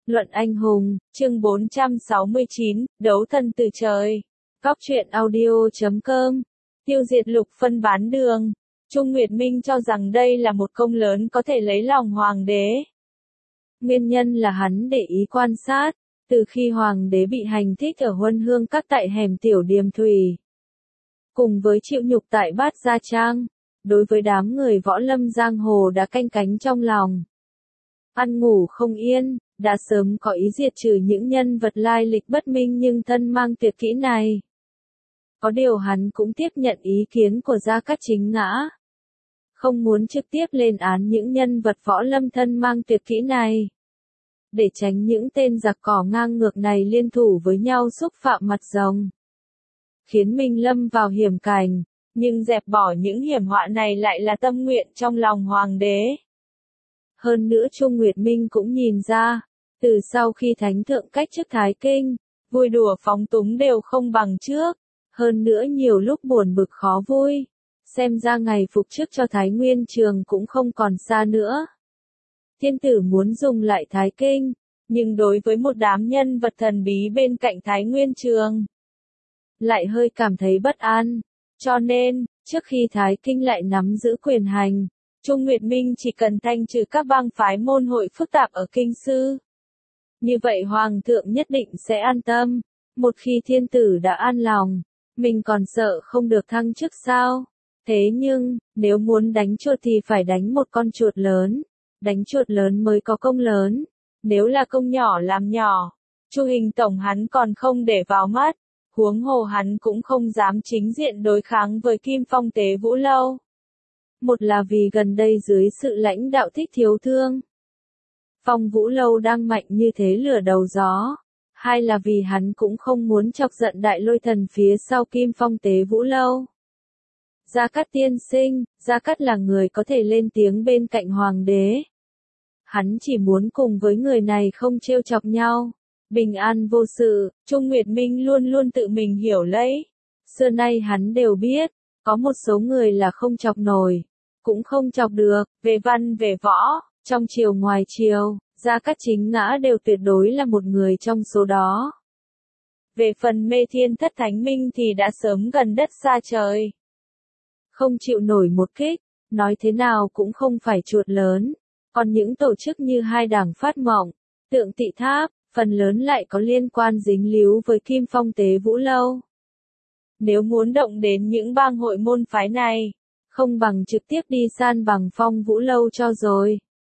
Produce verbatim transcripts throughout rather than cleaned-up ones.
Luận anh hùng, chương bốn trăm sáu mươi chín, đấu thần từ trời. Góc truyện audio chấm com. Tiêu diệt Lục Phân bán đường. Trung Nguyệt Minh cho rằng đây là một công lớn có thể lấy lòng hoàng đế. Nguyên nhân là hắn để ý quan sát, từ khi hoàng đế bị hành thích ở Huân Hương các tại hẻm tiểu điềm thủy, cùng với chịu nhục tại Bát Gia Trang, đối với đám người võ lâm giang hồ đã canh cánh trong lòng. Ăn ngủ không yên, đã sớm có ý diệt trừ những nhân vật lai lịch bất minh nhưng thân mang tuyệt kỹ này. Có điều hắn cũng tiếp nhận ý kiến của Gia Cát Chính Ngã, không muốn trực tiếp lên án những nhân vật võ lâm thân mang tuyệt kỹ này, để tránh những tên giặc cỏ ngang ngược này liên thủ với nhau xúc phạm mặt rồng, khiến mình lâm vào hiểm cảnh, nhưng dẹp bỏ những hiểm họa này lại là tâm nguyện trong lòng hoàng đế. Hơn nữa Trung Nguyệt Minh cũng nhìn ra, từ sau khi Thánh Thượng cách chức Thái Kinh, vui đùa phóng túng đều không bằng trước, hơn nữa nhiều lúc buồn bực khó vui, xem ra ngày phục chức cho Thái Nguyên Trường cũng không còn xa nữa. Thiên tử muốn dùng lại Thái Kinh, nhưng đối với một đám nhân vật thần bí bên cạnh Thái Nguyên Trường, lại hơi cảm thấy bất an, cho nên, trước khi Thái Kinh lại nắm giữ quyền hành, Trung Nguyệt Minh chỉ cần thanh trừ các bang phái môn hội phức tạp ở Kinh Sư. Như vậy Hoàng thượng nhất định sẽ an tâm, một khi thiên tử đã an lòng, mình còn sợ không được thăng chức sao? Thế nhưng, nếu muốn đánh chuột thì phải đánh một con chuột lớn, đánh chuột lớn mới có công lớn, nếu là công nhỏ làm nhỏ, Chu Hình Tổng hắn còn không để vào mắt, huống hồ hắn cũng không dám chính diện đối kháng với Kim Phong Tế Vũ Lâu. Một là vì gần đây dưới sự lãnh đạo Thích Thiếu Thương, Phong Vũ Lâu đang mạnh như thế lửa đầu gió. Hai là vì hắn cũng không muốn chọc giận Đại Lôi Thần phía sau Kim Phong Tế Vũ Lâu. Gia Cát tiên sinh, Gia Cát là người có thể lên tiếng bên cạnh hoàng đế. Hắn chỉ muốn cùng với người này không trêu chọc nhau, bình an vô sự. Trung Nguyệt Minh luôn luôn tự mình hiểu lấy. Xưa nay hắn đều biết, có một số người là không chọc nổi, cũng không chọc được, về văn về võ, trong triều ngoài triều, Gia Cát Chính Ngã đều tuyệt đối là một người trong số đó. Về phần Mê Thiên Thất Thánh Minh thì đã sớm gần đất xa trời, không chịu nổi một kích, nói thế nào cũng không phải chuột lớn. Còn những tổ chức như hai đảng Phát Mộng, Tượng Tị Tháp, phần lớn lại có liên quan dính líu với Kim Phong Tế Vũ Lâu. Nếu muốn động đến những bang hội môn phái này, không bằng trực tiếp đi san bằng Phong Vũ Lâu cho rồi.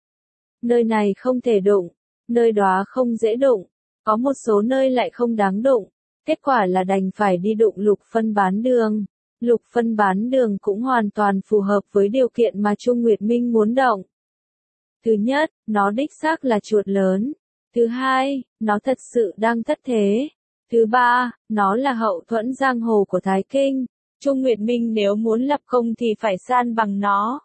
Nơi này không thể đụng, nơi đó không dễ đụng, có một số nơi lại không đáng đụng, kết quả là đành phải đi đụng Lục Phân bán đường. Lục Phân bán đường cũng hoàn toàn phù hợp với điều kiện mà Trung Nguyệt Minh muốn động. Thứ nhất, nó đích xác là chuột lớn. Thứ hai, nó thật sự đang thất thế. Thứ ba, nó là hậu thuẫn giang hồ của Thái Kinh. Trung Nguyệt Minh nếu muốn lập công thì phải san bằng nó.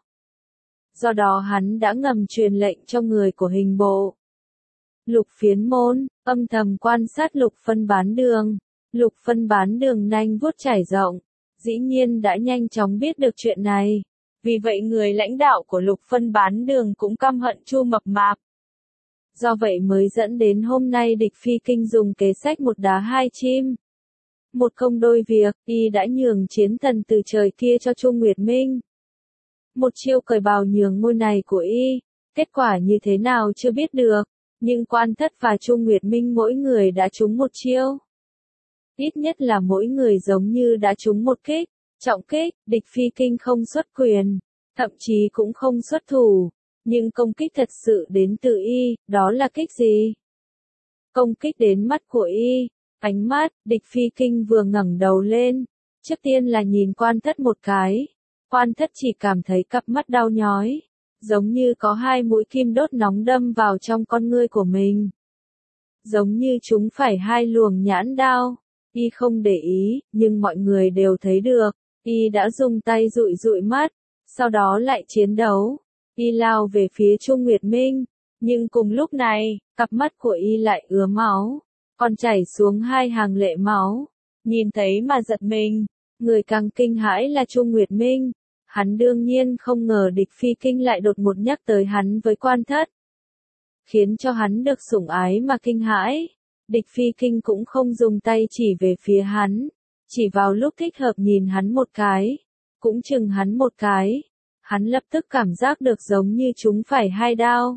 Do đó hắn đã ngầm truyền lệnh cho người của hình bộ Lục Phiến Môn, âm thầm quan sát Lục Phân bán đường. Lục Phân bán đường nanh vuốt trải rộng, dĩ nhiên đã nhanh chóng biết được chuyện này. Vì vậy người lãnh đạo của Lục Phân bán đường cũng căm hận Chu Mập Mạp. Do vậy mới dẫn đến hôm nay địch phi kinh dùng kế sách một đá hai chim. Một công đôi việc, y đã nhường chiến thần từ trời kia cho Trung Nguyệt Minh. Một chiêu cởi bào nhường ngôi này của y, kết quả như thế nào chưa biết được, nhưng Quan Thất và Trung Nguyệt Minh mỗi người đã trúng một chiêu. Ít nhất là mỗi người giống như đã trúng một kích, trọng kích, địch phi kinh không xuất quyền, thậm chí cũng không xuất thủ, nhưng công kích thật sự đến từ y, đó là kích gì? Công kích đến mắt của y, ánh mắt, địch phi kinh vừa ngẩng đầu lên, trước tiên là nhìn Quan Thất một cái, Quan Thất chỉ cảm thấy cặp mắt đau nhói, giống như có hai mũi kim đốt nóng đâm vào trong con ngươi của mình. Giống như chúng phải hai luồng nhãn đao. Y không để ý, nhưng mọi người đều thấy được, y đã dùng tay dụi dụi mắt, sau đó lại chiến đấu. Y lao về phía Trung Nguyệt Minh, nhưng cùng lúc này, cặp mắt của y lại ứa máu, còn chảy xuống hai hàng lệ máu. Nhìn thấy mà giật mình, người càng kinh hãi là Trung Nguyệt Minh. Hắn đương nhiên không ngờ địch phi kinh lại đột ngột nhắc tới hắn với Quan Thất. khiến cho hắn được sủng ái mà kinh hãi. Địch Phi Kinh cũng không dùng tay chỉ về phía hắn, chỉ vào lúc thích hợp nhìn hắn một cái, cũng chừng hắn một cái. Hắn lập tức cảm giác được giống như chúng phải hai đao.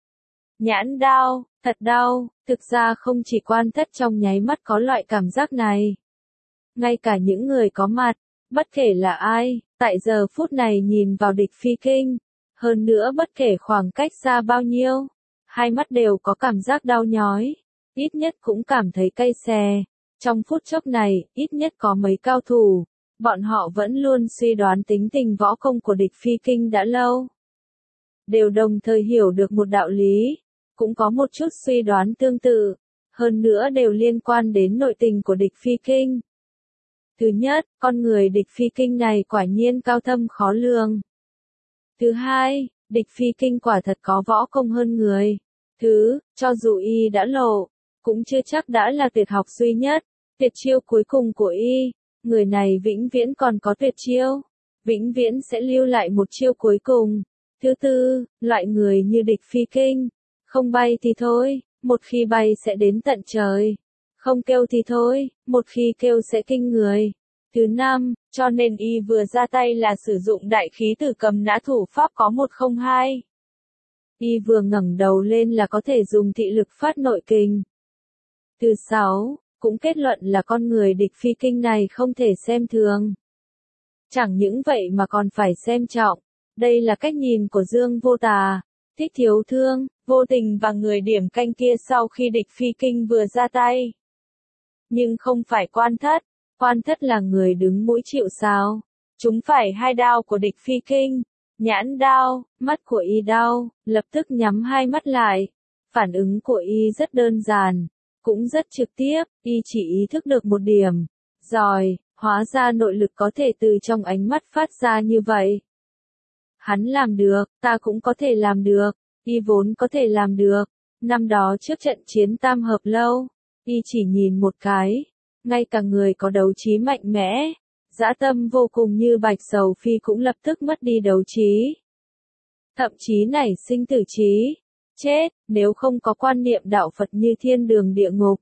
Nhãn đao, thật đau, thực ra không chỉ Quan Thất trong nháy mắt có loại cảm giác này. Ngay cả những người có mặt, bất kể là ai, tại giờ phút này nhìn vào Địch Phi Kinh, hơn nữa bất kể khoảng cách xa bao nhiêu, hai mắt đều có cảm giác đau nhói, ít nhất cũng cảm thấy cay xè. Trong phút chốc này, ít nhất có mấy cao thủ, bọn họ vẫn luôn suy đoán tính tình võ công của Địch Phi Kinh đã lâu. Đều đồng thời hiểu được một đạo lý, cũng có một chút suy đoán tương tự, hơn nữa đều liên quan đến nội tình của Địch Phi Kinh. Thứ nhất, con người Địch Phi Kinh này quả nhiên cao thâm khó lường. Thứ hai, Địch Phi Kinh quả thật có võ công hơn người. Thứ, cho dù y đã lộ, cũng chưa chắc đã là tuyệt học duy nhất, tuyệt chiêu cuối cùng của y. Người này vĩnh viễn còn có tuyệt chiêu, vĩnh viễn sẽ lưu lại một chiêu cuối cùng. Thứ tư, loại người như Địch Phi Kinh, không bay thì thôi, một khi bay sẽ đến tận trời. Không kêu thì thôi, một khi kêu sẽ kinh người. Thứ năm, cho nên y vừa ra tay là sử dụng đại khí tử cầm nã thủ pháp có một không hai. Y vừa ngẩng đầu lên là có thể dùng thị lực phát nội kình. Thứ sáu, cũng kết luận là con người Địch Phi Kinh này không thể xem thường. Chẳng những vậy mà còn phải xem trọng. Đây là cách nhìn của Dương Vô Tà, Thích Thiếu Thương, Vô Tình và người điểm canh kia sau khi Địch Phi Kinh vừa ra tay. Nhưng không phải Quan Thất, Quan Thất là người đứng mũi chịu sào. Chúng phải hai đao của Địch Phi Kinh, nhãn đao, mắt của y đau, lập tức nhắm hai mắt lại. Phản ứng của y rất đơn giản, cũng rất trực tiếp, y chỉ ý thức được một điểm. Rồi, hóa ra nội lực có thể từ trong ánh mắt phát ra như vậy. Hắn làm được, ta cũng có thể làm được, y vốn có thể làm được. Năm đó trước trận chiến Tam Hợp Lâu, y chỉ nhìn một cái, ngay cả người có đấu trí mạnh mẽ, dã tâm vô cùng như Bạch Sầu Phi cũng lập tức mất đi đấu trí. Thậm chí nảy sinh tử trí, chết, nếu không có quan niệm đạo Phật như thiên đường địa ngục.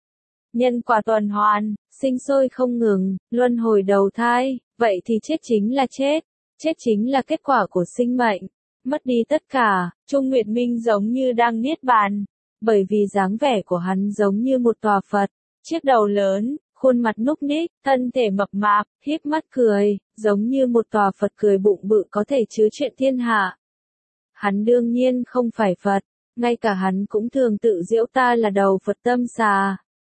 Nhân quả tuần hoàn, sinh sôi không ngừng, luân hồi đầu thai, vậy thì chết chính là chết, chết chính là kết quả của sinh mệnh, mất đi tất cả. Trung Nguyệt Minh giống như đang niết bàn, bởi vì dáng vẻ của hắn giống như một tòa Phật, chiếc đầu lớn, khuôn mặt núc ních, thân thể mập mạp, híp mắt cười, giống như một tòa Phật cười bụng bự có thể chứa chuyện thiên hạ. Hắn đương nhiên không phải Phật, ngay cả hắn cũng thường tự giễu ta là đầu Phật tâm xà.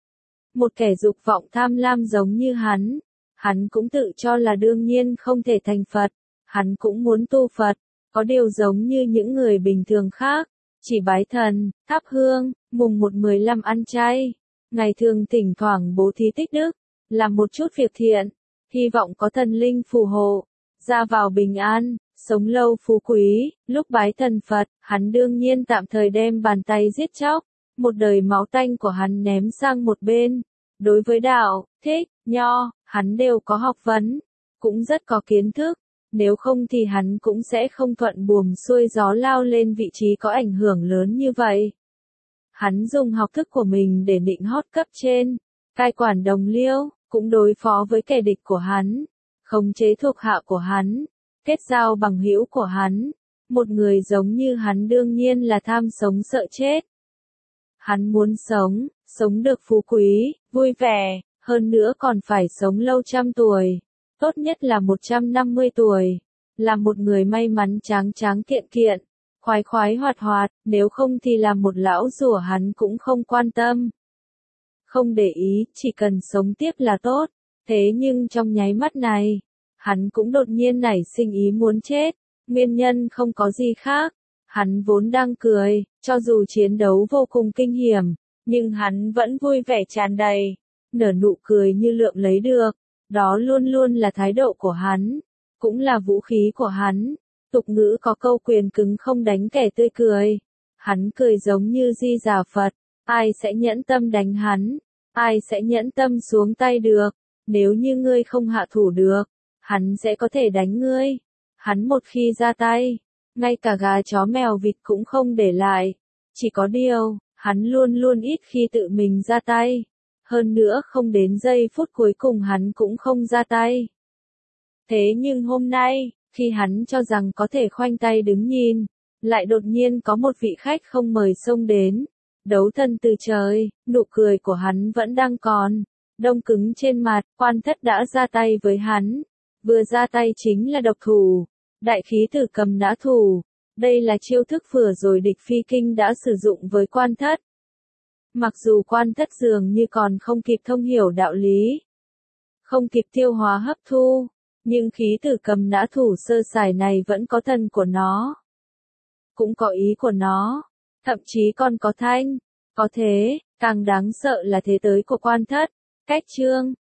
Một kẻ dục vọng tham lam giống như hắn, hắn cũng tự cho là đương nhiên không thể thành Phật, hắn cũng muốn tu Phật, có điều giống như những người bình thường khác, chỉ bái thần, thắp hương, mùng một mười lăm ăn chay, ngày thường thỉnh thoảng bố thí tích đức, làm một chút việc thiện, hy vọng có thần linh phù hộ, ra vào bình an, sống lâu phú quý. Lúc bái thần Phật, hắn đương nhiên tạm thời đem bàn tay giết chóc, một đời máu tanh của hắn ném sang một bên. Đối với đạo, thích, nho, hắn đều có học vấn, cũng rất có kiến thức, nếu không thì hắn cũng sẽ không thuận buồm xuôi gió lao lên vị trí có ảnh hưởng lớn như vậy. Hắn dùng học thức của mình để định hót cấp trên, cai quản đồng liêu, cũng đối phó với kẻ địch của hắn, khống chế thuộc hạ của hắn, kết giao bằng hữu của hắn. Một người giống như hắn đương nhiên là tham sống sợ chết. Hắn muốn sống, sống được phú quý, vui vẻ, hơn nữa còn phải sống lâu trăm tuổi, tốt nhất là một trăm năm mươi tuổi, là một người may mắn tráng tráng kiện kiện, khoái khoái hoạt hoạt, nếu không thì là một lão rùa hắn cũng không quan tâm. Không để ý, chỉ cần sống tiếp là tốt, thế nhưng trong nháy mắt này, hắn cũng đột nhiên nảy sinh ý muốn chết, nguyên nhân không có gì khác. Hắn vốn đang cười, cho dù chiến đấu vô cùng kinh hiểm, nhưng hắn vẫn vui vẻ tràn đầy, nở nụ cười như lượm lấy được, đó luôn luôn là thái độ của hắn, cũng là vũ khí của hắn. Tục ngữ có câu quyền cứng không đánh kẻ tươi cười, hắn cười giống như Di Đà Phật, ai sẽ nhẫn tâm đánh hắn, ai sẽ nhẫn tâm xuống tay được, nếu như ngươi không hạ thủ được, hắn sẽ có thể đánh ngươi, hắn một khi ra tay, ngay cả gà chó mèo vịt cũng không để lại. Chỉ có điều, hắn luôn luôn ít khi tự mình ra tay. Hơn nữa không đến giây phút cuối cùng hắn cũng không ra tay. Thế nhưng hôm nay, khi hắn cho rằng có thể khoanh tay đứng nhìn, lại đột nhiên có một vị khách không mời xông đến. Đấu thân từ trời, nụ cười của hắn vẫn đang còn, đông cứng trên mặt, Quan Thất đã ra tay với hắn. Vừa ra tay chính là độc thủ, đại khí tử cầm nã thủ. Đây là chiêu thức vừa rồi địch phi kinh đã sử dụng với Quan Thất. Mặc dù Quan Thất dường như còn không kịp thông hiểu đạo lý, không kịp tiêu hóa hấp thu, nhưng khí tử cầm nã thủ sơ sài này vẫn có thân của nó. Cũng có ý của nó, thậm chí còn có thanh. Có thế, càng đáng sợ là thế tới của Quan Thất. Cách chương